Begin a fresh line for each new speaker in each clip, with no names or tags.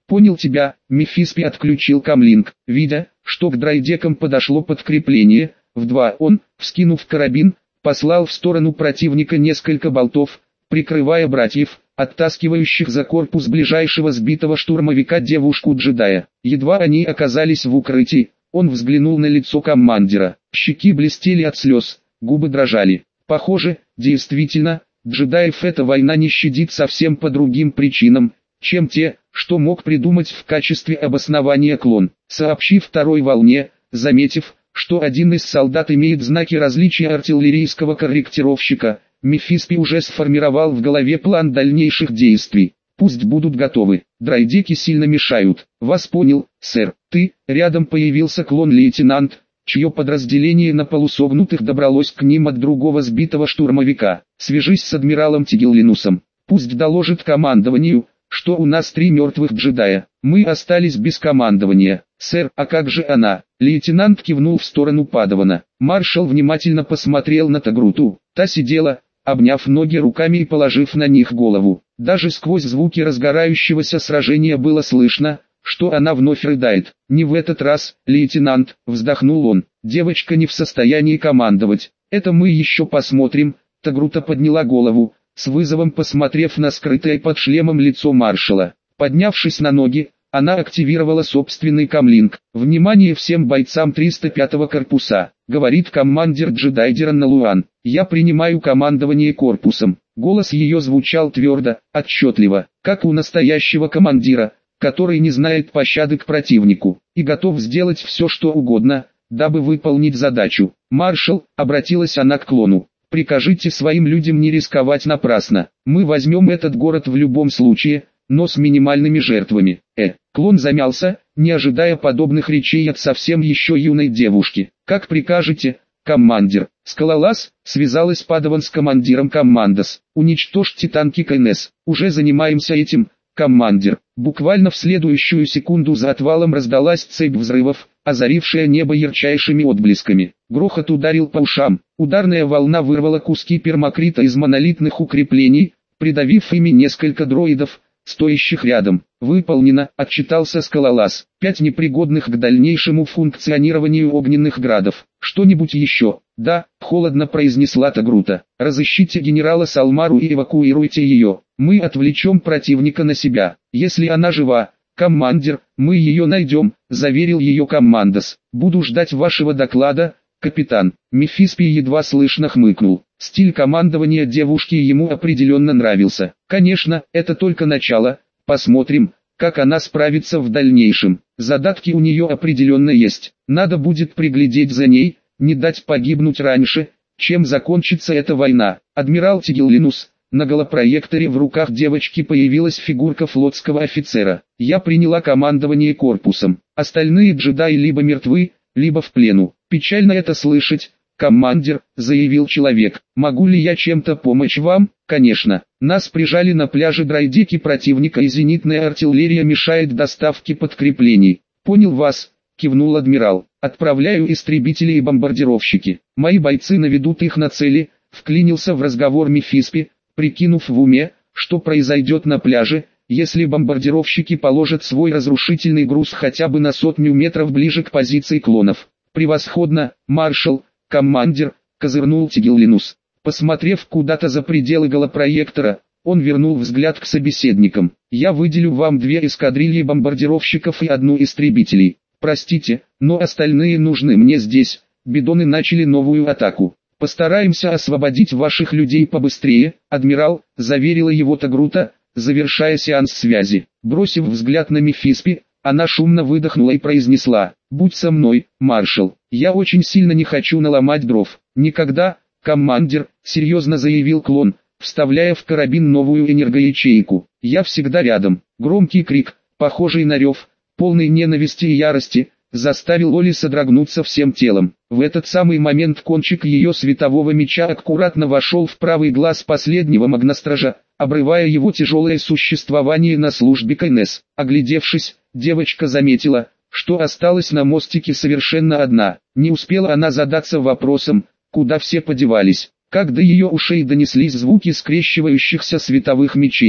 Понял тебя. Мефиспи отключил камлинг. Видя, что к драйдекам подошло подкрепление, в 2 он, вскинув карабин, послал в сторону противника несколько болтов, прикрывая братьев, оттаскивающих за корпус ближайшего сбитого штурмовика девушку-джедая. Едва они оказались в укрытии, он взглянул на лицо командира. Щеки блестели от слез, губы дрожали. Похоже, действительно, джедаев эта война не щадит совсем по другим причинам, чем те, что мог придумать в качестве обоснования клон. Сообщив второй волне, заметив, что один из солдат имеет знаки различия артиллерийского корректировщика, Мефиспи уже сформировал в голове план дальнейших действий. Пусть будут готовы. Драйдеки сильно мешают. Вас понял, сэр. Рядом появился клон-лейтенант, чье подразделение на полусогнутых добралось к ним от другого сбитого штурмовика. Свяжись с адмиралом Тигеллинусом. Пусть доложит командованию, что у нас 3 мертвых джедая. Мы остались без командования. Сэр, а как же она? Лейтенант кивнул в сторону Падавана. Маршал внимательно посмотрел на Тагруту. Та сидела, обняв ноги руками и положив на них голову. Даже сквозь звуки разгорающегося сражения было слышно, что она вновь рыдает. «Не в этот раз, лейтенант», — вздохнул он. «Девочка не в состоянии командовать. Это мы еще посмотрим». Тагрута подняла голову, с вызовом посмотрев на скрытое под шлемом лицо маршала. Поднявшись на ноги, она активировала собственный камлинг. «Внимание всем бойцам 305-го корпуса», — говорит командир джедайдера Налуан. «Я принимаю командование корпусом». Голос ее звучал твердо, отчетливо, как у настоящего командира, который не знает пощады к противнику, и готов сделать все что угодно, дабы выполнить задачу. «Маршал», — обратилась она к клону, — «прикажите своим людям не рисковать напрасно. Мы возьмем этот город в любом случае, но с минимальными жертвами». Клон замялся, не ожидая подобных речей от совсем еще юной девушки. «Как прикажете, командир». Скалолаз связалась Падаван с командиром Коммандос. «Уничтожьте танки КНС. Уже занимаемся этим, командир». Буквально в следующую секунду за отвалом раздалась цепь взрывов, озарившая небо ярчайшими отблесками. Грохот ударил по ушам. Ударная волна вырвала куски пермакрита из монолитных укреплений, придавив ими несколько дроидов, стоящих рядом. «Выполнено», — отчитался Скалолаз. 5 непригодных к дальнейшему функционированию огненных градов. «Что-нибудь еще?» «Да», — холодно произнесла Тагрута. «Разыщите генерала Салмару и эвакуируйте ее. Мы отвлечем противника на себя. Если она жива, командир, мы ее найдем», — заверил ее Коммандос. «Буду ждать вашего доклада, капитан». Мефиспи едва слышно хмыкнул. Стиль командования девушки ему определенно нравился. «Конечно, это только начало. Посмотрим, как она справится в дальнейшем. Задатки у нее определенно есть. Надо будет приглядеть за ней, не дать погибнуть раньше, чем закончится эта война». Адмирал Тигеллинус. На голопроекторе в руках девочки появилась фигурка флотского офицера. «Я приняла командование корпусом. Остальные джедаи либо мертвы, либо в плену. Печально это слышать, командир», — заявил человек. «Могу ли я чем-то помочь вам?» «Конечно. Нас прижали на пляже драйдеки противника и зенитная артиллерия мешает доставке подкреплений». «Понял вас», — кивнул адмирал. «Отправляю истребители и бомбардировщики. Мои бойцы наведут их на цели», — вклинился в разговор Мефиспи, прикинув в уме, что произойдет на пляже, если бомбардировщики положат свой разрушительный груз хотя бы на 100 метров ближе к позиции клонов. «Превосходно, маршал», командир, козырнул Тигеллинус. Посмотрев куда-то за пределы голопроектора, он вернул взгляд к собеседникам. «Я выделю вам 2 эскадрильи бомбардировщиков и 1 истребителей. Простите, но остальные нужны мне здесь». Бидоны начали новую атаку. «Постараемся освободить ваших людей побыстрее», — адмирал, заверила его Тагрута, завершая сеанс связи. Бросив взгляд на Мефиспи, она шумно выдохнула и произнесла: «Будь со мной, маршал, я очень сильно не хочу наломать дров». «Никогда, командир», — серьезно заявил клон, вставляя в карабин новую энергоячейку. «Я всегда рядом». Громкий крик, похожий на рев, полный ненависти и ярости, заставил Оли содрогнуться всем телом. В этот самый момент кончик ее светового меча аккуратно вошел в правый глаз последнего магностража, обрывая его тяжелое существование на службе КНС. Оглядевшись, девочка заметила, что осталась на мостике совершенно одна. Не успела она задаться вопросом, куда все подевались, как до ее ушей донеслись звуки скрещивающихся световых мечей.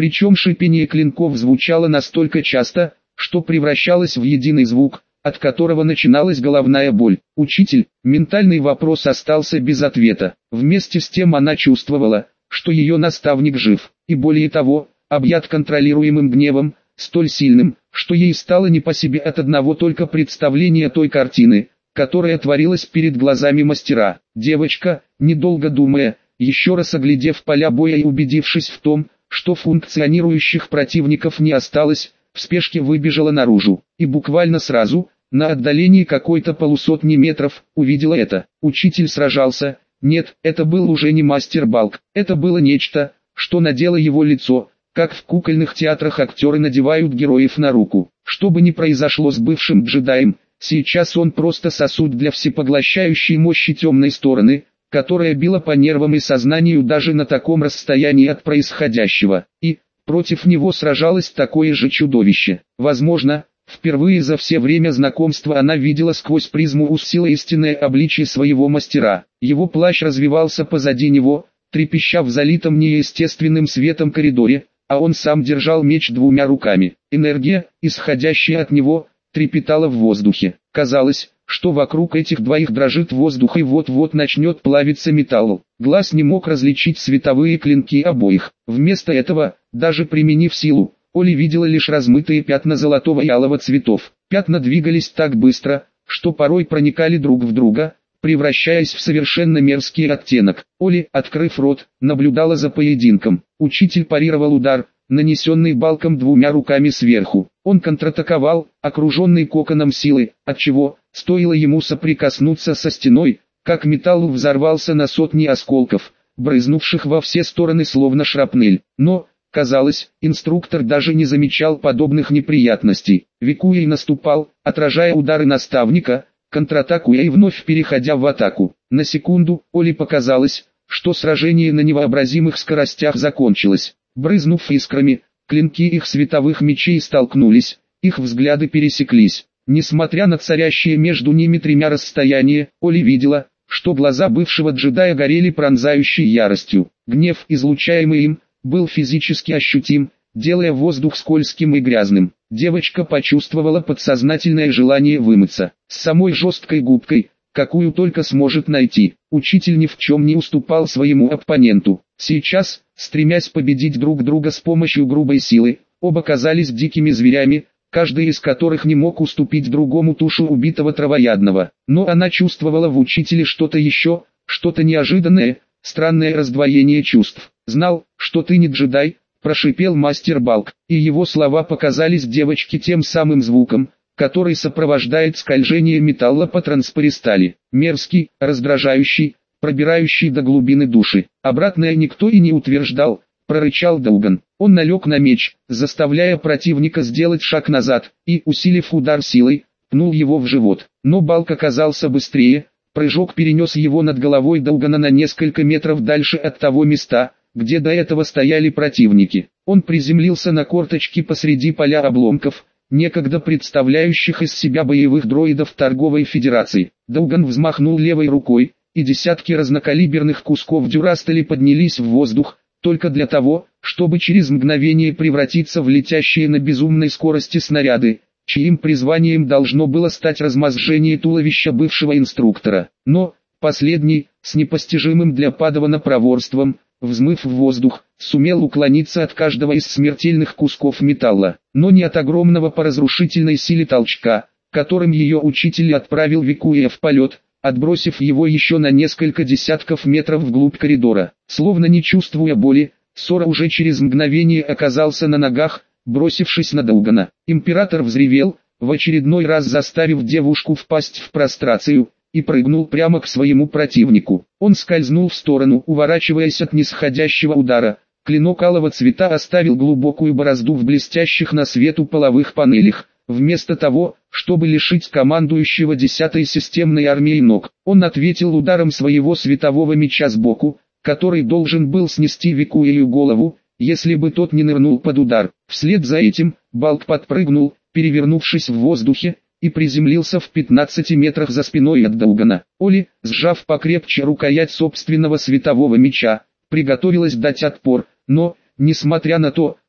Причем шипение клинков звучало настолько часто, что превращалось в единый звук, от которого начиналась головная боль. «Учитель», ментальный вопрос остался без ответа. Вместе с тем она чувствовала, что ее наставник жив, и более того, объят контролируемым гневом, столь сильным, что ей стало не по себе от одного только представления той картины, которая творилась перед глазами мастера. Девочка, недолго думая, еще раз оглядев поля боя и убедившись в том, что функционирующих противников не осталось, в спешке выбежала наружу, и буквально сразу, на отдалении какой-то полусотни метров, увидела это. Учитель сражался. Нет, это был уже не мастер Балк, это было нечто, что надело его лицо, как в кукольных театрах актеры надевают героев на руку. Что бы ни произошло с бывшим джедаем, сейчас он просто сосуд для всепоглощающей мощи темной стороны, которая била по нервам и сознанию даже на таком расстоянии от происходящего, и против него сражалось такое же чудовище. Возможно, впервые за все время знакомства она видела сквозь призму Уссила истинное обличие своего мастера. Его плащ развивался позади него, трепеща в залитом неестественным светом коридоре, а он сам держал меч двумя руками. Энергия, исходящая от него, трепетала в воздухе. Казалось, что вокруг этих двоих дрожит воздух и вот-вот начнет плавиться металл. Глаз не мог различить световые клинки обоих. Вместо этого, даже применив силу, Оли видела лишь размытые пятна золотого и алого цветов. Пятна двигались так быстро, что порой проникали друг в друга, превращаясь в совершенно мерзкий оттенок. Оли, открыв рот, наблюдала за поединком. Учитель парировал удар, нанесенный Балком двумя руками сверху. Он контратаковал, окруженный коконом силы, отчего, стоило ему соприкоснуться со стеной, как металл взорвался на сотни осколков, брызнувших во все стороны словно шрапнель. Но, казалось, инструктор даже не замечал подобных неприятностей. Викуэй наступал, отражая удары наставника, контратакуя и вновь переходя в атаку. На секунду Оле показалось, что сражение на невообразимых скоростях закончилось. Брызнув искрами, клинки их световых мечей столкнулись, их взгляды пересеклись. Несмотря на царящее между ними тремя расстояние, Оли видела, что глаза бывшего джедая горели пронзающей яростью. Гнев, излучаемый им, был физически ощутим, делая воздух скользким и грязным. Девочка почувствовала подсознательное желание вымыться, с самой жесткой губкой, какую только сможет найти. Учитель ни в чем не уступал своему оппоненту. Сейчас, стремясь победить друг друга с помощью грубой силы, оба казались дикими зверями, каждый из которых не мог уступить другому тушу убитого травоядного. Но она чувствовала в учителе что-то еще, что-то неожиданное, странное раздвоение чувств. «Знал, что ты не джедай», — прошипел мастер Балк, и его слова показались девочке тем самым звуком, который сопровождает скольжение металла по транспористали. Мерзкий, раздражающий, пробирающий до глубины души. Обратное никто и не утверждал, прорычал Дауган. Он налег на меч, заставляя противника сделать шаг назад, и, усилив удар силой, пнул его в живот. Но Балк оказался быстрее, прыжок перенес его над головой Даугана на несколько метров дальше от того места, где до этого стояли противники. Он приземлился на корточки посреди поля обломков, некогда представляющих из себя боевых дроидов торговой федерации. Дауган взмахнул левой рукой, и десятки разнокалиберных кусков дюрастали поднялись в воздух, только для того, чтобы через мгновение превратиться в летящие на безумной скорости снаряды, чьим призванием должно было стать размозжение туловища бывшего инструктора. Но, последний, с непостижимым для Падавана проворством, взмыв в воздух, сумел уклониться от каждого из смертельных кусков металла, но не от огромного по разрушительной силе толчка, которым ее учитель отправил Викуэя в полет, отбросив его еще на несколько десятков метров вглубь коридора. Словно не чувствуя боли, Сора уже через мгновение оказался на ногах, бросившись на Даугана. Император взревел, в очередной раз заставив девушку впасть в прострацию, и прыгнул прямо к своему противнику. Он скользнул в сторону, уворачиваясь от нисходящего удара. Клинок алого цвета оставил глубокую борозду в блестящих на свету половых панелях. Вместо того, чтобы лишить командующего 10-й системной армией ног, он ответил ударом своего светового меча сбоку, который должен был снести Викуэю голову, если бы тот не нырнул под удар. Вслед за этим, Балк подпрыгнул, перевернувшись в воздухе, и приземлился в 15 метрах за спиной от Даугана. Оли, сжав покрепче рукоять собственного светового меча, приготовилась дать отпор, но, несмотря на то,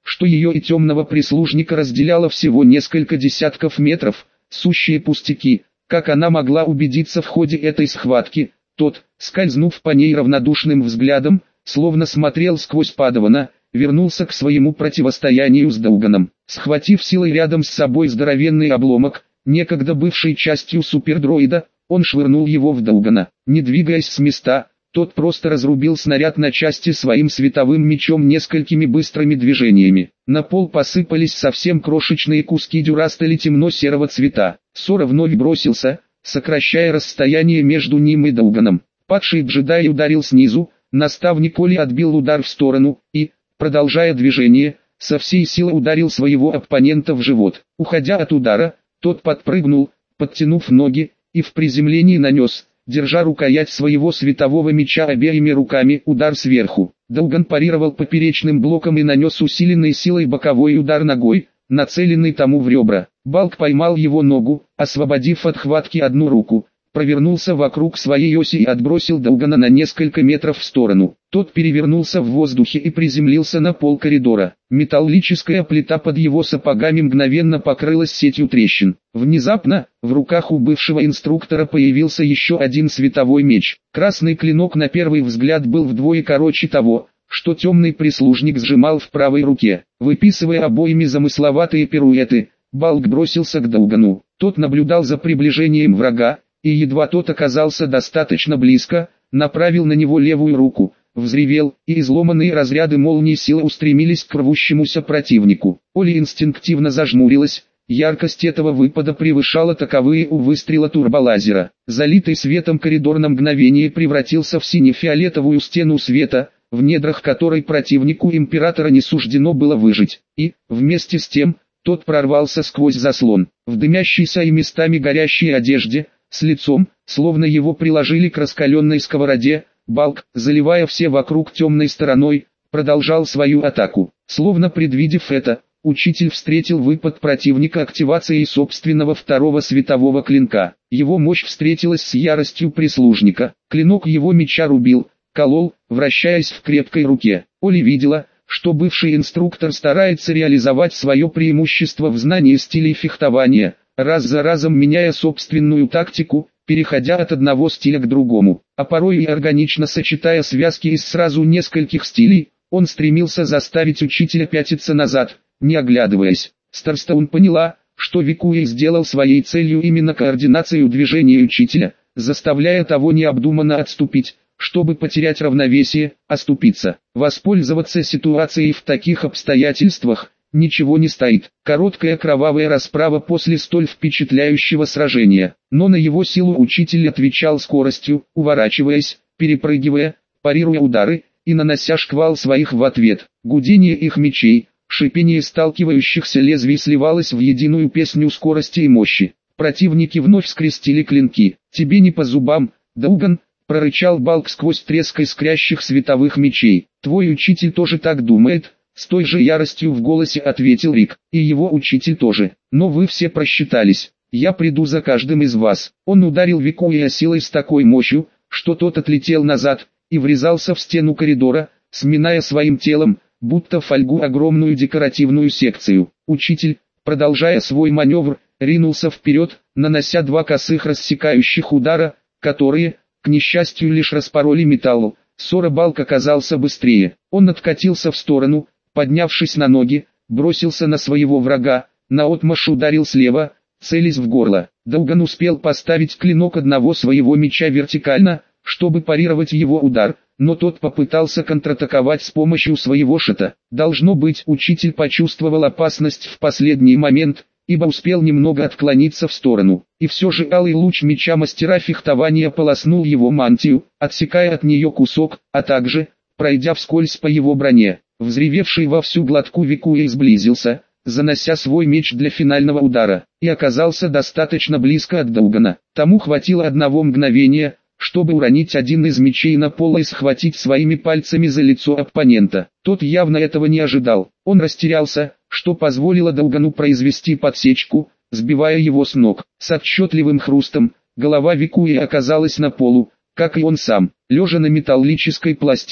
что ее и темного прислужника разделяло всего несколько десятков метров, сущие пустяки. Как она могла убедиться в ходе этой схватки? Тот, скользнув по ней равнодушным взглядом, словно смотрел сквозь Падавана, вернулся к своему противостоянию с Дауганом. Схватив силой рядом с собой здоровенный обломок, некогда бывший частью супердроида, он швырнул его в Даугана. Не двигаясь с места, тот просто разрубил снаряд на части своим световым мечом несколькими быстрыми движениями. На пол посыпались совсем крошечные куски дюрастали темно-серого цвета. Сора вновь бросился, сокращая расстояние между ним и Дауганом. Падший джедай ударил снизу, наставник Оли отбил удар в сторону и, продолжая движение, со всей силы ударил своего оппонента в живот. Уходя от удара, тот подпрыгнул, подтянув ноги, и в приземлении нанес, держа рукоять своего светового меча обеими руками, удар сверху. Дауган парировал поперечным блоком и нанес усиленной силой боковой удар ногой, нацеленный тому в ребра. Балк поймал его ногу, освободив от хватки одну руку, провернулся вокруг своей оси и отбросил Даугана на несколько метров в сторону. Тот перевернулся в воздухе и приземлился на пол коридора. Металлическая плита под его сапогами мгновенно покрылась сетью трещин. Внезапно, в руках у бывшего инструктора появился еще один световой меч. Красный клинок на первый взгляд был вдвое короче того, что темный прислужник сжимал в правой руке. Выписывая обоими замысловатые пируэты, Балк бросился к Даугану. Тот наблюдал за приближением врага, и едва тот оказался достаточно близко, направил на него левую руку, взревел, и изломанные разряды молнии силы устремились к рвущемуся противнику. Оли инстинктивно зажмурилась, яркость этого выпада превышала таковые у выстрела турболазера. Залитый светом коридор на мгновение превратился в сине-фиолетовую стену света, в недрах которой противнику императора не суждено было выжить, и, вместе с тем, тот прорвался сквозь заслон. В дымящейся и местами горящей одежде, с лицом, словно его приложили к раскаленной сковороде, Балк, заливая все вокруг темной стороной, продолжал свою атаку. Словно предвидев это, учитель встретил выпад противника активацией собственного второго светового клинка. Его мощь встретилась с яростью прислужника. Клинок его меча рубил, колол, вращаясь в крепкой руке. Оли видела, что бывший инструктор старается реализовать свое преимущество в знании стилей фехтования, раз за разом меняя собственную тактику, переходя от одного стиля к другому, а порой и органично сочетая связки из сразу нескольких стилей, он стремился заставить учителя пятиться назад, не оглядываясь. Старстоун поняла, что Викуи сделал своей целью именно координацию движения учителя, заставляя того необдуманно отступить, чтобы потерять равновесие, оступиться. Воспользоваться ситуацией в таких обстоятельствах ничего не стоит. Короткая кровавая расправа после столь впечатляющего сражения. Но на его силу учитель отвечал скоростью, уворачиваясь, перепрыгивая, парируя удары, и нанося шквал своих в ответ. Гудение их мечей, шипение сталкивающихся лезвий сливалось в единую песню скорости и мощи. Противники вновь скрестили клинки. «Тебе не по зубам, Дауган», — прорычал Балк сквозь треск искрящих световых мечей. «Твой учитель тоже так думает», — с той же яростью в голосе ответил Рик. «И его учитель тоже. Но вы все просчитались. Я приду за каждым из вас». Он ударил Викуия силой с такой мощью, что тот отлетел назад и врезался в стену коридора, сминая своим телом, будто фольгу, огромную декоративную секцию. Учитель, продолжая свой маневр, ринулся вперед, нанося два косых рассекающих удара, которые, к несчастью, лишь распороли металл. Сора Балк оказался быстрее. Он откатился в сторону, поднявшись на ноги, бросился на своего врага, наотмашь ударил слева, целясь в горло. Дауган успел поставить клинок одного своего меча вертикально, чтобы парировать его удар, но тот попытался контратаковать с помощью своего шита. Должно быть, учитель почувствовал опасность в последний момент, ибо успел немного отклониться в сторону. И все же алый луч меча мастера фехтования полоснул его мантию, отсекая от нее кусок, а также, пройдя вскользь по его броне. Взревевший во всю глотку Викуи сблизился, занося свой меч для финального удара, и оказался достаточно близко от Даугана. Тому хватило одного мгновения, чтобы уронить один из мечей на пол и схватить своими пальцами за лицо оппонента. Тот явно этого не ожидал. Он растерялся, что позволило Даугану произвести подсечку, сбивая его с ног. С отчетливым хрустом, голова Викуи оказалась на полу, как и он сам. Лежа на металлической пластине,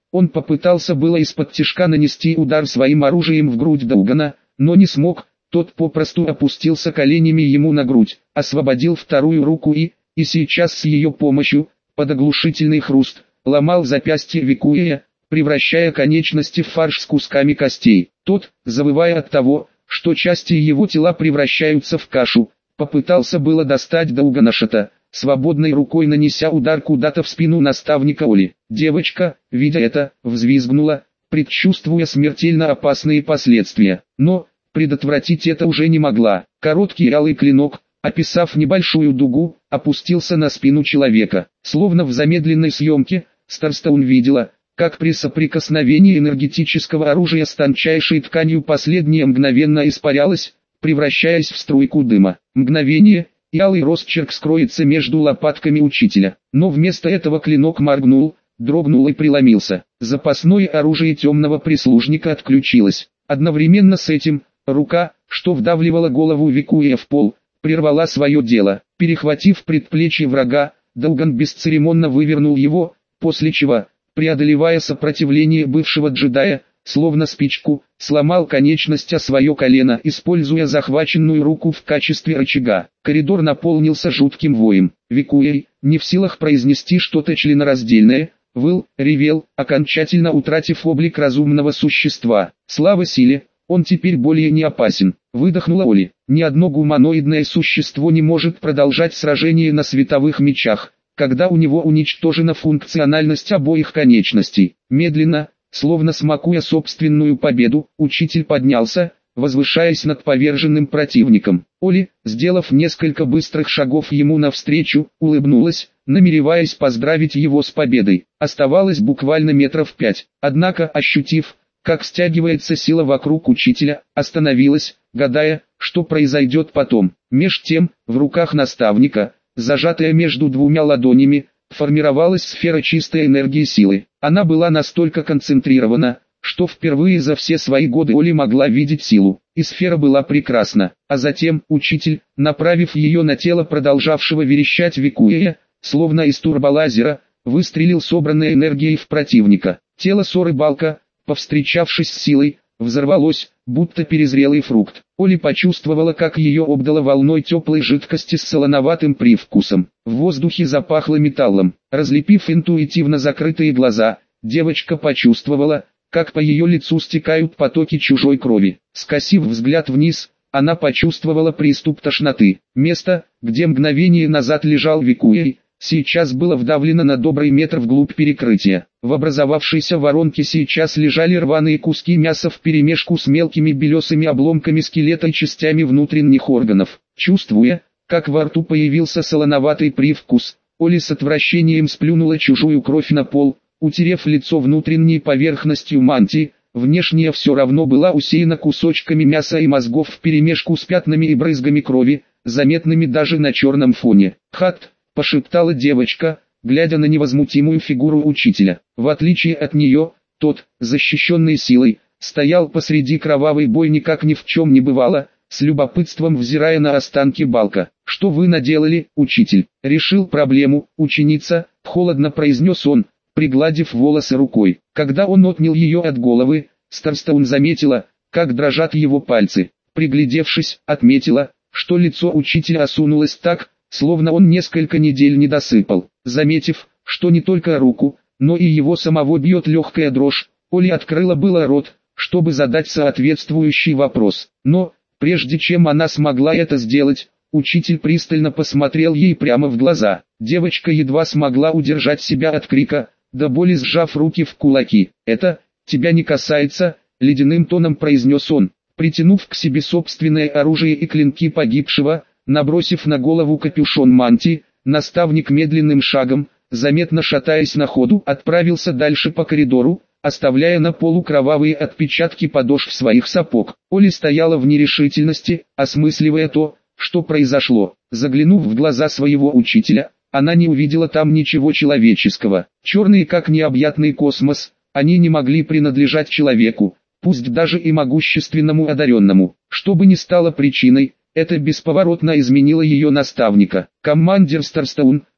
Он попытался было из-под тишка нанести удар своим оружием в грудь Даугана, но не смог. Тот попросту опустился коленями ему на грудь, освободил вторую руку и сейчас с ее помощью, под оглушительный хруст, ломал запястье Викуэя, превращая конечности в фарш с кусками костей. Тот, завывая от того, что части его тела превращаются в кашу, попытался было достать Дауганашата, свободной рукой нанеся удар куда-то в спину наставника Оли. Девочка, видя это, взвизгнула, предчувствуя смертельно опасные последствия, но предотвратить это уже не могла. Короткий алый клинок, описав небольшую дугу, опустился на спину человека. Словно в замедленной съемке, Старстоун видела, как при соприкосновении энергетического оружия с тончайшей тканью последнее мгновенно испарялось, превращаясь в струйку дыма. Мгновение, и алый росчерк скроется между лопатками учителя. Но вместо этого клинок моргнул, дрогнул и преломился. Запасное оружие темного прислужника отключилось. Одновременно с этим, рука, что вдавливала голову Викуэя в пол, прервала свое дело. Перехватив предплечье врага, Дауган бесцеремонно вывернул его, после чего, преодолевая сопротивление бывшего джедая, словно спичку, сломал конечность о свое колено, используя захваченную руку в качестве рычага. Коридор наполнился жутким воем. Викуэй, не в силах произнести что-то членораздельное, выл, ревел, окончательно утратив облик разумного существа. Слава силе, он теперь более не опасен. Выдохнула Оли. Ни одно гуманоидное существо не может продолжать сражение на световых мечах, когда у него уничтожена функциональность обоих конечностей. Медленно, словно смакуя собственную победу, учитель поднялся, возвышаясь над поверженным противником. Оли, сделав несколько быстрых шагов ему навстречу, улыбнулась, намереваясь поздравить его с победой. Оставалось буквально метров 5, однако, ощутив, как стягивается сила вокруг учителя, остановилась, гадая, что произойдет потом. Меж тем, в руках наставника, зажатая между двумя ладонями, формировалась сфера чистой энергии силы. Она была настолько концентрирована, что впервые за все свои годы Оли могла видеть силу, и сфера была прекрасна. А затем, учитель, направив ее на тело продолжавшего верещать Викуэя, словно из турболазера, выстрелил собранной энергией в противника. Тело Соры Балка, повстречавшись с силой, взорвалось, будто перезрелый фрукт. Оли почувствовала, как ее обдало волной теплой жидкости с солоноватым привкусом. В воздухе запахло металлом. Разлепив интуитивно закрытые глаза, девочка почувствовала, как по ее лицу стекают потоки чужой крови. Скосив взгляд вниз, она почувствовала приступ тошноты. Место, где мгновение назад лежал Викуэй, сейчас было вдавлено на добрый метр вглубь перекрытия. В образовавшейся воронке сейчас лежали рваные куски мяса вперемешку с мелкими белесыми обломками скелета и частями внутренних органов. Чувствуя, как во рту появился солоноватый привкус, Оли с отвращением сплюнула чужую кровь на пол, утерев лицо внутренней поверхностью мантии. Внешняя все равно была усеяна кусочками мяса и мозгов вперемешку с пятнами и брызгами крови, заметными даже на черном фоне. «Хат!» – пошептала девочка, глядя на невозмутимую фигуру учителя. В отличие от нее, тот, защищенный силой, стоял посреди кровавой бойни как ни в чем не бывало, с любопытством взирая на останки Балка. «Что вы наделали, учитель?» «Решил проблему, ученица», – холодно произнес он, пригладив волосы рукой. Когда он отнял ее от головы, Старстоун заметила, как дрожат его пальцы. Приглядевшись, отметила, что лицо учителя осунулось так, словно он несколько недель не досыпал. Заметив, что не только руку, но и его самого бьет легкая дрожь, Оли открыла было рот, чтобы задать соответствующий вопрос. Но, прежде чем она смогла это сделать, учитель пристально посмотрел ей прямо в глаза. Девочка едва смогла удержать себя от крика, до боли сжав руки в кулаки. «Это тебя не касается», — ледяным тоном произнес он, притянув к себе собственное оружие и клинки погибшего. Набросив на голову капюшон мантии, наставник медленным шагом, заметно шатаясь на ходу, отправился дальше по коридору, оставляя на полу кровавые отпечатки подошв своих сапог. Оли стояла в нерешительности, осмысливая то, что произошло. Заглянув в глаза своего учителя, она не увидела там ничего человеческого. Черные как необъятный космос, они не могли принадлежать человеку, пусть даже и могущественному одаренному. Что бы ни стало причиной, это бесповоротно изменило ее наставника. «Командир Старстоун»,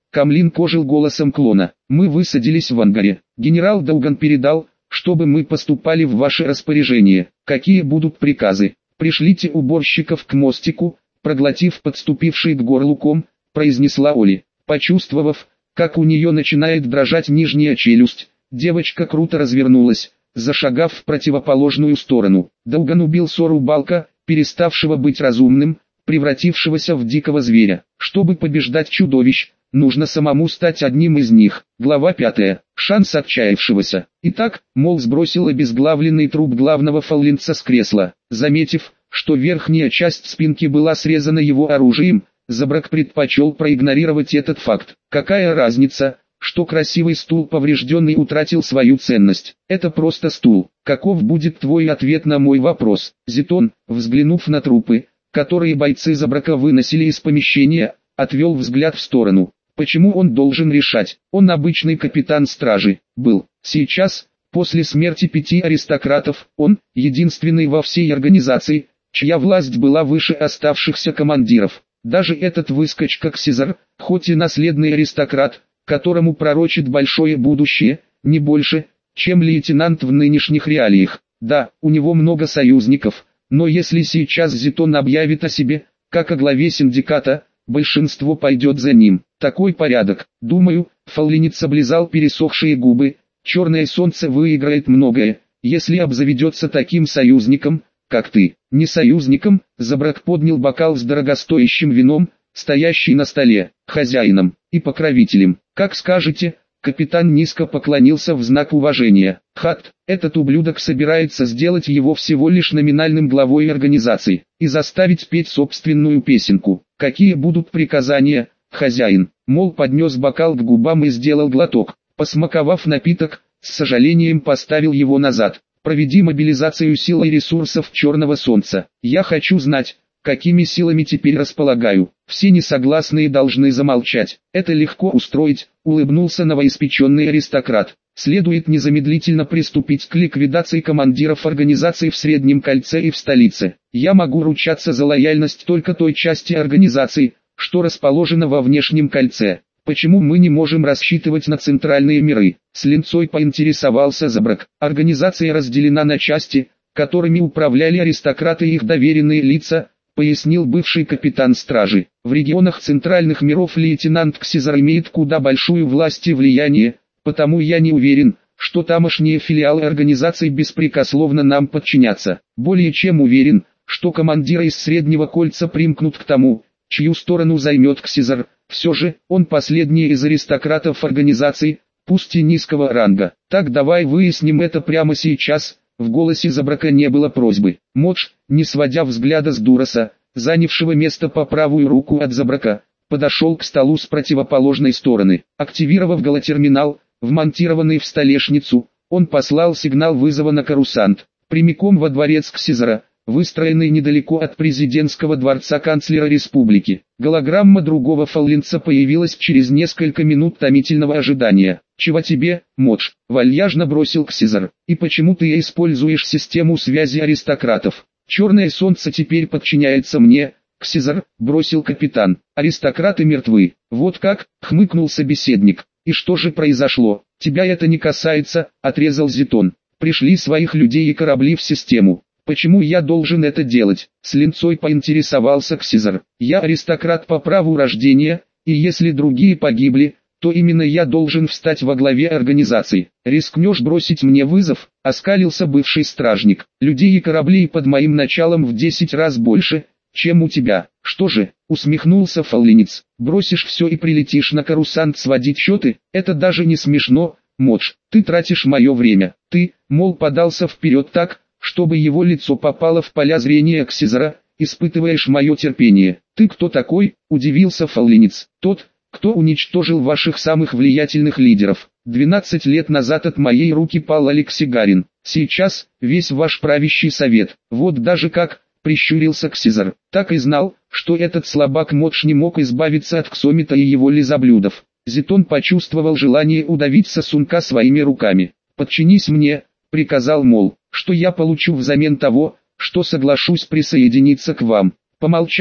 Камлинг ожил голосом клона. Мы высадились в ангаре. Генерал Дауган передал, чтобы мы поступали в ваше распоряжение. Какие будут приказы? Пришлите уборщиков к мостику, проглотив подступивший к горлу ком, произнесла Оли. Почувствовав, как у нее начинает дрожать нижняя челюсть, девочка круто развернулась, зашагав в противоположную сторону. Дауган убил Сору Балка, переставшего быть разумным, превратившегося в дикого зверя. Чтобы побеждать чудовищ, нужно самому стать одним из них. Глава 5. Шанс отчаявшегося. Итак, Мол сбросил обезглавленный труп главного фаулинца с кресла. Заметив, что верхняя часть спинки была срезана его оружием, Забрак предпочел проигнорировать этот факт. Какая разница, что красивый стул поврежденный утратил свою ценность? Это просто стул. Каков будет твой ответ на мой вопрос? Зитон, взглянув на трупы, которые бойцы Забрака выносили из помещения, отвел взгляд в сторону. Почему он должен решать? Он обычный капитан стражи. Был. Сейчас, после смерти 5 аристократов, он единственный во всей организации, чья власть была выше оставшихся командиров. Даже этот выскочка Ксизар, хоть и наследный аристократ, которому пророчит большое будущее, не больше, чем лейтенант в нынешних реалиях. Да, у него много союзников, но если сейчас Зитон объявит о себе, как о главе синдиката, большинство пойдет за ним. Такой порядок. Думаю, фаулинец облизал пересохшие губы. Черное солнце выиграет многое, если обзаведется таким союзником, как ты. Не союзником, Забрак поднял бокал с дорогостоящим вином, стоящий на столе, хозяином и покровителем. Как скажете. Капитан низко поклонился в знак уважения. Хат, этот ублюдок собирается сделать его всего лишь номинальным главой организации и заставить петь собственную песенку. Какие будут приказания, хозяин? Мол поднес бокал к губам и сделал глоток. Посмаковав напиток, с сожалением поставил его назад. Проведи мобилизацию сил и ресурсов Черного Солнца. Я хочу знать, какими силами теперь располагаю. Все несогласные должны замолчать. Это легко устроить, улыбнулся новоиспеченный аристократ. Следует незамедлительно приступить к ликвидации командиров организаций в Среднем Кольце и в столице. Я могу ручаться за лояльность только той части организации, что расположена во Внешнем Кольце. Почему мы не можем рассчитывать на центральные миры? С линцой поинтересовался Забрак. Организация разделена на части, которыми управляли аристократы и их доверенные лица, пояснил бывший капитан стражи. В регионах центральных миров лейтенант Ксизар имеет куда большую власть и влияние, потому я не уверен, что тамошние филиалы организаций беспрекословно нам подчинятся. Более чем уверен, что командиры из Среднего Кольца примкнут к тому, чью сторону займет Ксизар. Все же, он последний из аристократов организации, пусть и низкого ранга. Так давай выясним это прямо сейчас. В голосе Забрака не было просьбы. Модж, не сводя взгляда с Дуроса, занявшего место по правую руку от Забрака, подошел к столу с противоположной стороны. Активировав голотерминал, вмонтированный в столешницу, он послал сигнал вызова на Карусант, прямиком во дворец Ксизара, выстроенный недалеко от президентского дворца канцлера республики. Голограмма другого фаулинца появилась через несколько минут томительного ожидания. «Чего тебе, Модж?» — вальяжно бросил Ксизар. «И почему ты используешь систему связи аристократов?» «Черное солнце теперь подчиняется мне, Ксизар», — бросил капитан. «Аристократы мертвы». «Вот как?» — хмыкнул собеседник. «И что же произошло?» «Тебя это не касается», — отрезал Зитон. «Пришли своих людей и корабли в систему. Почему я должен это делать?» С линцой поинтересовался Ксизар. «Я аристократ по праву рождения, и если другие погибли, то именно я должен встать во главе организации. Рискнешь бросить мне вызов?» — оскалился бывший стражник. «Людей и кораблей под моим началом в 10 раз больше, чем у тебя». «Что же?» — усмехнулся фаулинец. «Бросишь все и прилетишь на Карусант сводить счеты? Это даже не смешно, Модж. Ты тратишь мое время». Ты, мол, подался вперед так, чтобы его лицо попало в поля зрения Ксизара. «Испытываешь мое терпение». «Ты кто такой?» — удивился фаулинец. «Тот, кто уничтожил ваших самых влиятельных лидеров. 12 лет назад от моей руки пал Алексей Гарин. Сейчас, весь ваш правящий совет». «Вот даже как», — прищурился Ксизар. «Так и знал, что этот слабак Модж не мог избавиться от Ксомита и его лизоблюдов». Зитон почувствовал желание удавить сосунка своими руками. «Подчинись мне», — приказал Мол. «Что я получу взамен того, что соглашусь присоединиться к вам?» Помолчав,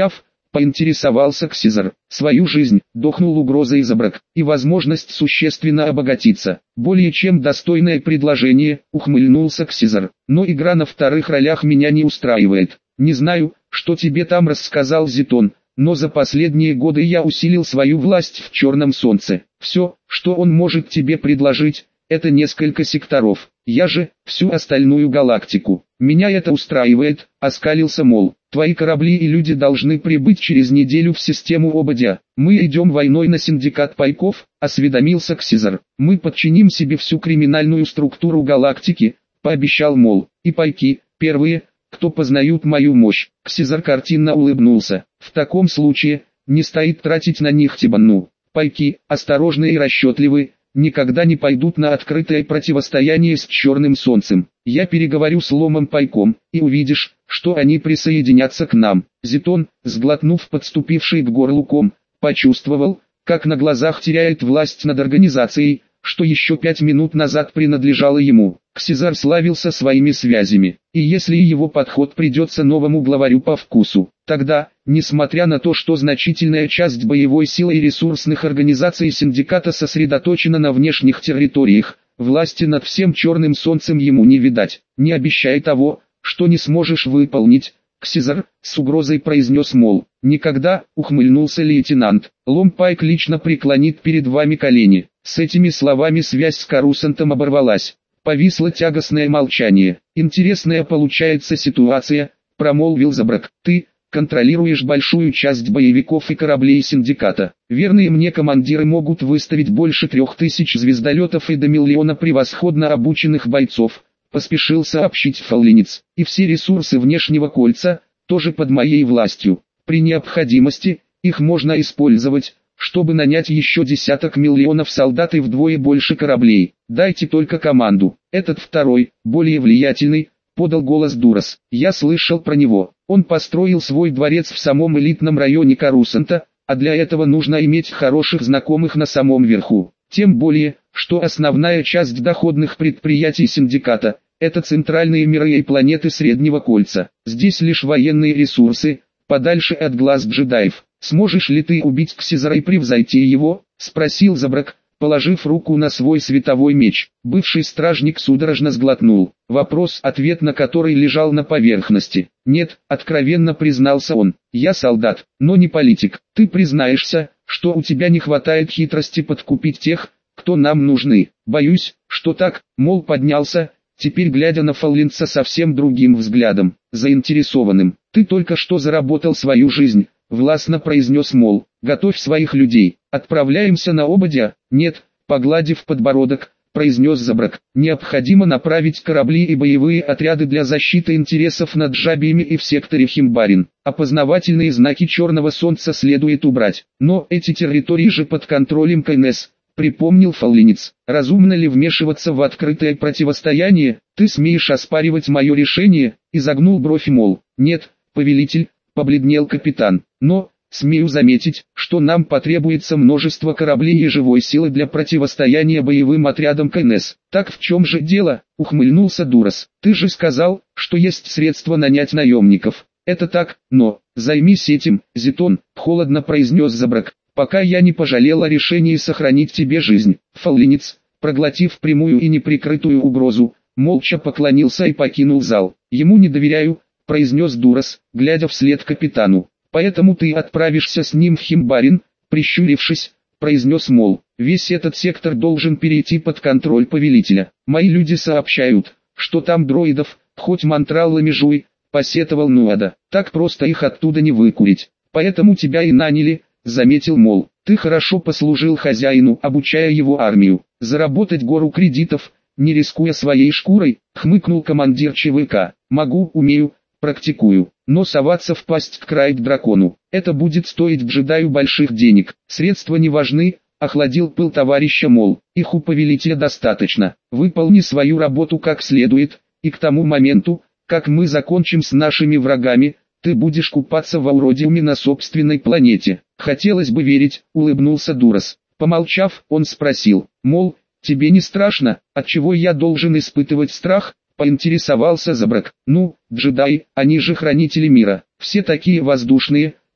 поинтересовался Ксизар. Свою жизнь, дохнул угрозой Забрак, и возможность существенно обогатиться. Более чем достойное предложение, ухмыльнулся Ксизар. Но игра на вторых ролях меня не устраивает. Не знаю, что тебе там рассказал Зитон, но за последние годы я усилил свою власть в Черном Солнце. Все, что он может тебе предложить, это несколько секторов. Я же, всю остальную галактику. Меня это устраивает, оскалился Мол. Твои корабли и люди должны прибыть через неделю в систему Обадя. Мы идем войной на синдикат пайков, осведомился Ксизар. Мы подчиним себе всю криминальную структуру галактики, пообещал Мол. И пайки, первые, кто познают мою мощь. Ксизар картинно улыбнулся. В таком случае, не стоит тратить на них тибанну. Пайки, осторожны и расчетливы, никогда не пойдут на открытое противостояние с Черным Солнцем. Я переговорю с Ломом Пайком, и увидишь, что они присоединятся к нам. Зитон, сглотнув подступивший к горлу ком, почувствовал, как на глазах теряет власть над организацией, что еще 5 минут назад принадлежало ему. Ксизар славился своими связями, и если его подход придется новому главарю по вкусу, тогда, несмотря на то, что значительная часть боевой силы и ресурсных организаций синдиката сосредоточена на внешних территориях, власти над всем Черным Солнцем ему не видать. Не обещай того, что не сможешь выполнить, Ксизар, с угрозой произнес Мол. Никогда, ухмыльнулся лейтенант, Лом Пайк лично преклонит перед вами колени. С этими словами связь с Карусантом оборвалась. Повисло тягостное молчание. Интересная получается ситуация, промолвил Забрак. Ты контролируешь большую часть боевиков и кораблей синдиката. Верные мне командиры могут выставить больше 3000 звездолетов и до 1 000 000 превосходно обученных бойцов, поспешил сообщить Фаллинец. И все ресурсы внешнего кольца, тоже под моей властью. При необходимости, их можно использовать, чтобы нанять еще десяток миллионов солдат и вдвое больше кораблей. Дайте только команду. Этот второй, более влиятельный, подал голос Дурас. Я слышал про него. Он построил свой дворец в самом элитном районе Карусанта, а для этого нужно иметь хороших знакомых на самом верху. Тем более, что основная часть доходных предприятий синдиката – это центральные миры и планеты Среднего Кольца. Здесь лишь военные ресурсы, подальше от глаз джедаев. «Сможешь ли ты убить Ксизара и превзойти его?» – спросил Забрак, положив руку на свой световой меч. Бывший стражник судорожно сглотнул. Вопрос-ответ на который лежал на поверхности. «Нет», – откровенно признался он, – «я солдат, но не политик. Ты признаешься, что у тебя не хватает хитрости подкупить тех, кто нам нужны?» «Боюсь, что так», – Мол поднялся, теперь глядя на Фаллинца совсем другим взглядом, заинтересованным. «Ты только что заработал свою жизнь», – властно произнес Мол. «Готовь своих людей. Отправляемся на Обадя?» «Нет», погладив подбородок, произнес Забрак. «Необходимо направить корабли и боевые отряды для защиты интересов над Джабиями и в секторе Химбарин. Опознавательные знаки Черного Солнца следует убрать. Но эти территории же под контролем КНС», припомнил Фаллинец. «Разумно ли вмешиваться в открытое противостояние? Ты смеешь оспаривать мое решение?» Изогнул бровь Мол. «Нет, повелитель», побледнел капитан. «Но, смею заметить, что нам потребуется множество кораблей и живой силы для противостояния боевым отрядам КНС». «Так в чем же дело?» — ухмыльнулся Дурас. «Ты же сказал, что есть средства нанять наемников». «Это так, но, займись этим, Зитон», — холодно произнес Забрак, «пока я не пожалел о решении сохранить тебе жизнь». Фаллинец, проглотив прямую и неприкрытую угрозу, молча поклонился и покинул зал. «Ему не доверяю», — произнес Дурас, глядя вслед капитану. «Поэтому ты отправишься с ним в Химбарин», — прищурившись, произнес Мол. «Весь этот сектор должен перейти под контроль повелителя. Мои люди сообщают, что там дроидов, хоть мантраллами жуй», — посетовал Нуада. «Так просто их оттуда не выкурить. Поэтому тебя и наняли», — заметил Мол. «Ты хорошо послужил хозяину, обучая его армию. Заработать гору кредитов, не рискуя своей шкурой», — хмыкнул командир ЧВК. «Могу, умею, практикую, но соваться в пасть к Крайт-дракону, это будет стоить джедаю больших денег. Средства не важны», — охладил пыл товарища Мол. «Их у повелителя достаточно. Выполни свою работу как следует, и к тому моменту, как мы закончим с нашими врагами, ты будешь купаться в ауродиуме на собственной планете». «Хотелось бы верить», — улыбнулся Дурас. Помолчав, он спросил: «Мол, тебе не страшно? Отчего я должен испытывать страх?» Поинтересовался Забрак. «Ну, джедаи, они же хранители мира, все такие воздушные»,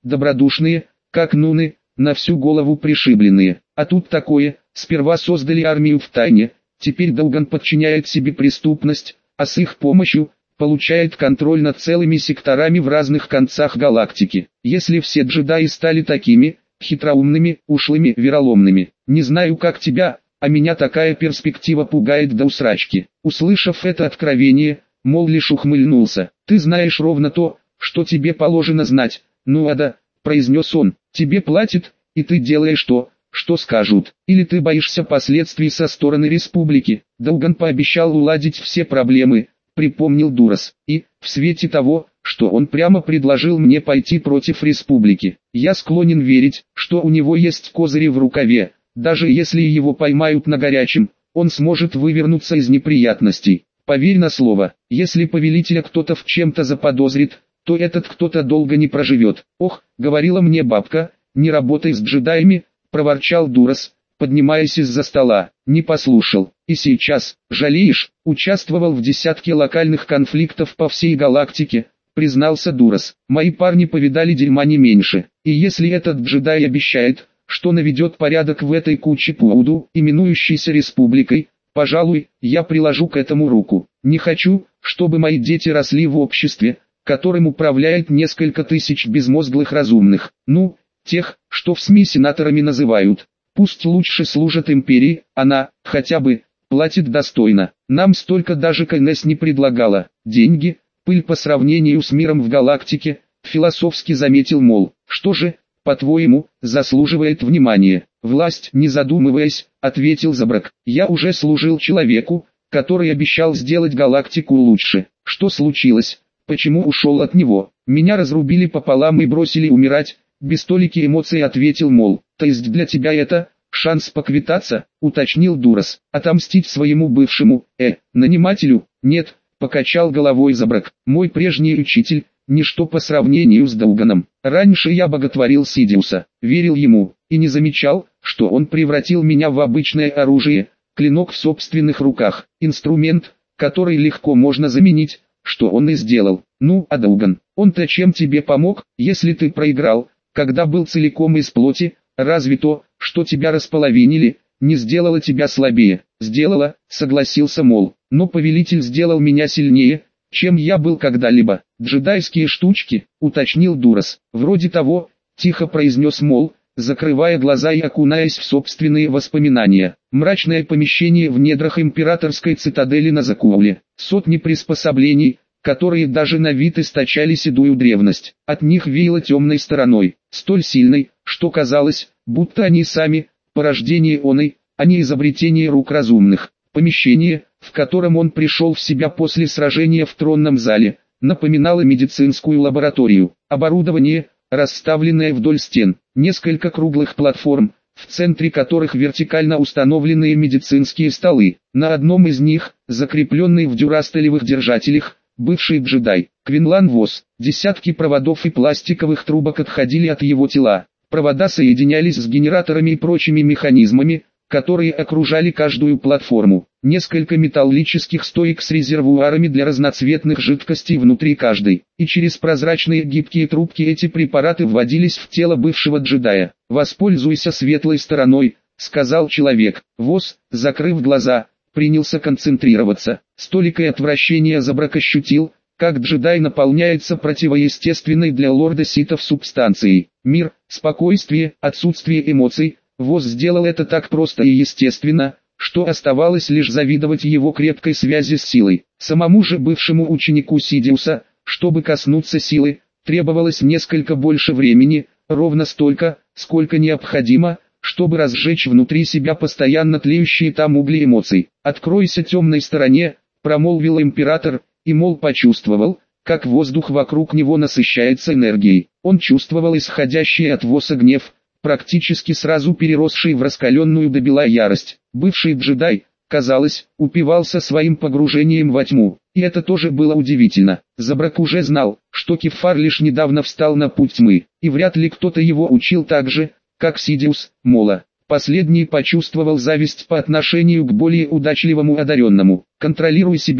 добродушные, как нуны, на всю голову пришибленные. А тут такое, сперва создали армию в тайне, теперь Долган подчиняет себе преступность, а с их помощью получает контроль над целыми секторами в разных концах галактики. Если все джедаи стали такими, хитроумными, ушлыми, вероломными, не знаю как тебя, а меня такая перспектива пугает до усрачки. Услышав это откровение, Мол лишь ухмыльнулся. «Ты знаешь ровно то, что тебе положено знать, ну а да», — произнес он, — «тебе платят, и ты делаешь то, что скажут. Или ты боишься последствий со стороны республики». Долган пообещал уладить все проблемы, припомнил Дурас, и, в свете того, что он прямо предложил мне пойти против республики, я склонен верить, что у него есть козыри в рукаве, даже если его поймают на горячем, он сможет вывернуться из неприятностей. Поверь на слово, если повелителя кто-то в чем-то заподозрит, то этот кто-то долго не проживет. «Ох», — говорила мне бабка, — «не работай с джедаями», — проворчал Дурас, поднимаясь из-за стола. «Не послушал. И сейчас, жалеешь?» «Участвовал в десятке локальных конфликтов по всей галактике», — признался Дурас. «Мои парни повидали дерьма не меньше. И если этот джедай обещает, что наведет порядок в этой куче пауду, именующейся республикой, пожалуй, я приложу к этому руку. Не хочу, чтобы мои дети росли в обществе, которым управляет несколько тысяч безмозглых разумных. Ну, тех, что в СМИ сенаторами называют. Пусть лучше служат империи, она, хотя бы, платит достойно. Нам столько даже КНС не предлагала. Деньги, пыль по сравнению с миром в галактике», философски заметил Мол. «Что же, по-твоему, заслуживает внимания?» «Власть, не задумываясь», — ответил Забрак. «Я уже служил человеку, который обещал сделать галактику лучше. Что случилось? Почему ушел от него? Меня разрубили пополам и бросили умирать», — без толики эмоций ответил Мол. «То есть для тебя это шанс поквитаться?» — уточнил Дурас. «Отомстить своему бывшему, нанимателю?» «Нет», — покачал головой Забрак. «Мой прежний учитель — ничто по сравнению с Долганом. Раньше я боготворил Сидиуса, верил ему, и не замечал, что он превратил меня в обычное оружие, клинок в собственных руках, инструмент, который легко можно заменить, что он и сделал. Ну, а Долган, он-то чем тебе помог, если ты проиграл, когда был целиком из плоти? Разве то, что тебя располовинили, не сделало тебя слабее?» «Сделало», согласился Мол, «но повелитель сделал меня сильнее, чем я был когда-либо». «Джедайские штучки», уточнил Дурас. «Вроде того», тихо произнес Мол, закрывая глаза и окунаясь в собственные воспоминания. Мрачное помещение в недрах императорской цитадели на Закууле. Сотни приспособлений, которые даже на вид источали седую древность. От них веяло темной стороной, столь сильной, что казалось, будто они сами, порождение оной, а не изобретение рук разумных. Помещение, в котором он пришел в себя после сражения в тронном зале, напоминало медицинскую лабораторию. Оборудование, расставленное вдоль стен, несколько круглых платформ, в центре которых вертикально установленные медицинские столы. На одном из них, закрепленный в дюрастелевых держателях, бывший джедай, Квинлан Вос. Десятки проводов и пластиковых трубок отходили от его тела. Провода соединялись с генераторами и прочими механизмами, которые окружали каждую платформу. Несколько металлических стоек с резервуарами для разноцветных жидкостей внутри каждой. И через прозрачные гибкие трубки эти препараты вводились в тело бывшего джедая. «Воспользуйся светлой стороной», — сказал человек. Вос, закрыв глаза, принялся концентрироваться. С толикой отвращения Забрак ощутил, как джедай наполняется противоестественной для лорда ситов субстанцией. Мир, спокойствие, отсутствие эмоций. Вос сделал это так просто и естественно, что оставалось лишь завидовать его крепкой связи с силой. Самому же бывшему ученику Сидиуса, чтобы коснуться силы, требовалось несколько больше времени, ровно столько, сколько необходимо, чтобы разжечь внутри себя постоянно тлеющие там угли эмоций. «Откройся темной стороне», — промолвил император, и Мол почувствовал, как воздух вокруг него насыщается энергией. Он чувствовал исходящий от Воса гнев, практически сразу переросший в раскаленную до бела ярость. Бывший джедай, казалось, упивался своим погружением во тьму, и это тоже было удивительно. Забрак уже знал, что Кефар лишь недавно встал на путь тьмы, и вряд ли кто-то его учил так же, как Сидиус, Мола. Последний почувствовал зависть по отношению к более удачливому одаренному. «Контролируй себя»,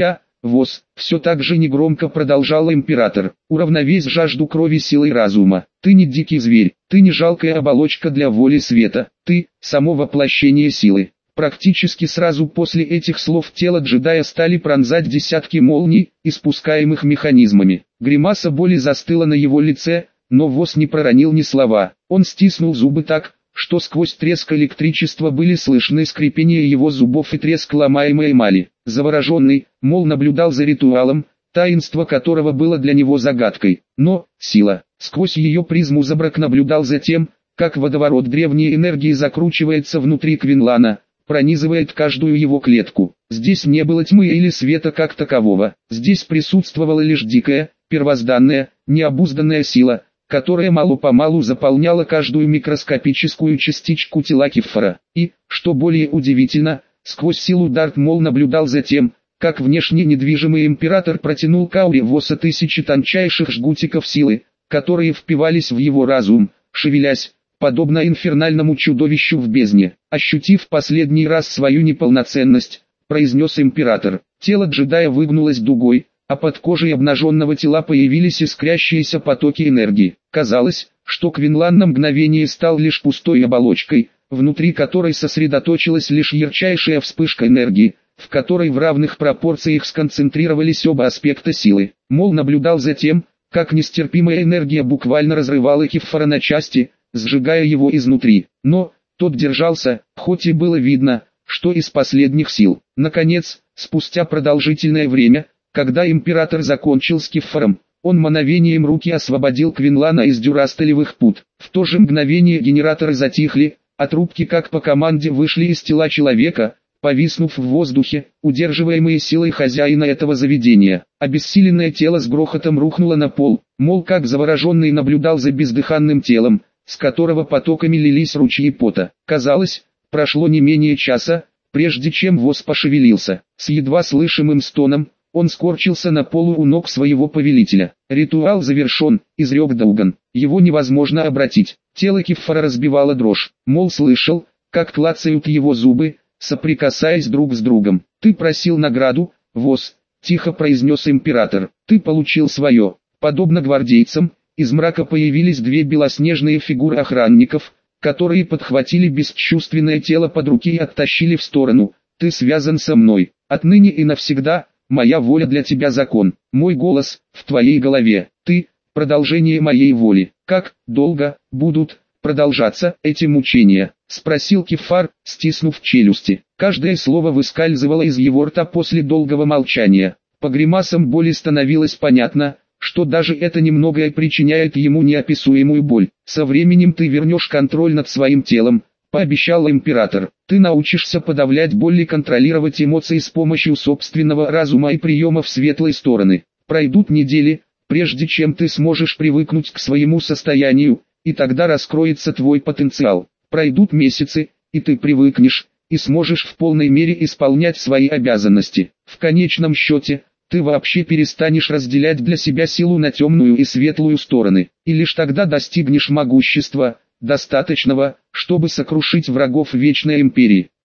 ВОЗ, все так же негромко продолжал император, уравновесь жажду крови силой разума. Ты не дикий зверь, ты не жалкая оболочка для воли света, ты – само воплощение силы. Практически сразу после этих слов тело джедая стали пронзать десятки молний, испускаемых механизмами. Гримаса боли застыла на его лице, но ВОЗ не проронил ни слова. Он стиснул зубы так, что сквозь треск электричества были слышны скрипение его зубов и треск ломаемой эмали. Завороженный, Мол наблюдал за ритуалом, таинство которого было для него загадкой. Но, сила, сквозь ее призму Забрак наблюдал за тем, как водоворот древней энергии закручивается внутри Квинлана, пронизывает каждую его клетку. Здесь не было тьмы или света как такового, здесь присутствовала лишь дикая, первозданная, необузданная сила, которая мало-помалу заполняла каждую микроскопическую частичку тела Киффара. И, что более удивительно, сквозь силу Дарт Мол наблюдал за тем, как внешне недвижимый император протянул к ауре ВОСа тысячи тончайших жгутиков силы, которые впивались в его разум, шевелясь, подобно инфернальному чудовищу в бездне. Ощутив последний раз свою неполноценность, произнес император, тело джедая выгнулось дугой, а под кожей обнаженного тела появились искрящиеся потоки энергии. Казалось, что Квинлан на мгновение стал лишь пустой оболочкой, внутри которой сосредоточилась лишь ярчайшая вспышка энергии, в которой в равных пропорциях сконцентрировались оба аспекта силы. Мол наблюдал за тем, как нестерпимая энергия буквально разрывала Киффара на части, сжигая его изнутри. Но, тот держался, хоть и было видно, что из последних сил. Наконец, спустя продолжительное время, когда император закончил с Киффаром, он мановением руки освободил Квинлана из дюрастелевых пут. В то же мгновение генераторы затихли, а трубки как по команде вышли из тела человека, повиснув в воздухе, удерживаемые силой хозяина этого заведения. Обессиленное тело с грохотом рухнуло на пол. Мол как завороженный наблюдал за бездыханным телом, с которого потоками лились ручьи пота. Казалось, прошло не менее часа, прежде чем ВОС пошевелился. С едва слышимым стоном, он скорчился на полу у ног своего повелителя. «Ритуал завершен», — изрек Долган. «Его невозможно обратить». Тело Киффара разбивало дрожь. Мол слышал, как клацают его зубы, соприкасаясь друг с другом. «Ты просил награду, ВОС», — тихо произнес император. «Ты получил свое». Подобно гвардейцам, из мрака появились две белоснежные фигуры охранников, которые подхватили бесчувственное тело под руки и оттащили в сторону. «Ты связан со мной. Отныне и навсегда, моя воля для тебя закон. Мой голос в твоей голове. Ты — продолжение моей воли. Как долго будут продолжаться эти мучения?» — спросил Киффар, стиснув челюсти. Каждое слово выскальзывало из его рта после долгого молчания. По гримасам боли становилось понятно, что даже это немногое причиняет ему неописуемую боль. «Со временем ты вернешь контроль над своим телом», — пообещал император. «Ты научишься подавлять боль и контролировать эмоции с помощью собственного разума и приемов светлой стороны. Пройдут недели, прежде чем ты сможешь привыкнуть к своему состоянию, и тогда раскроется твой потенциал. Пройдут месяцы, и ты привыкнешь, и сможешь в полной мере исполнять свои обязанности. В конечном счете, ты вообще перестанешь разделять для себя силу на темную и светлую стороны, и лишь тогда достигнешь могущества, достаточного, чтобы сокрушить врагов Вечной Империи».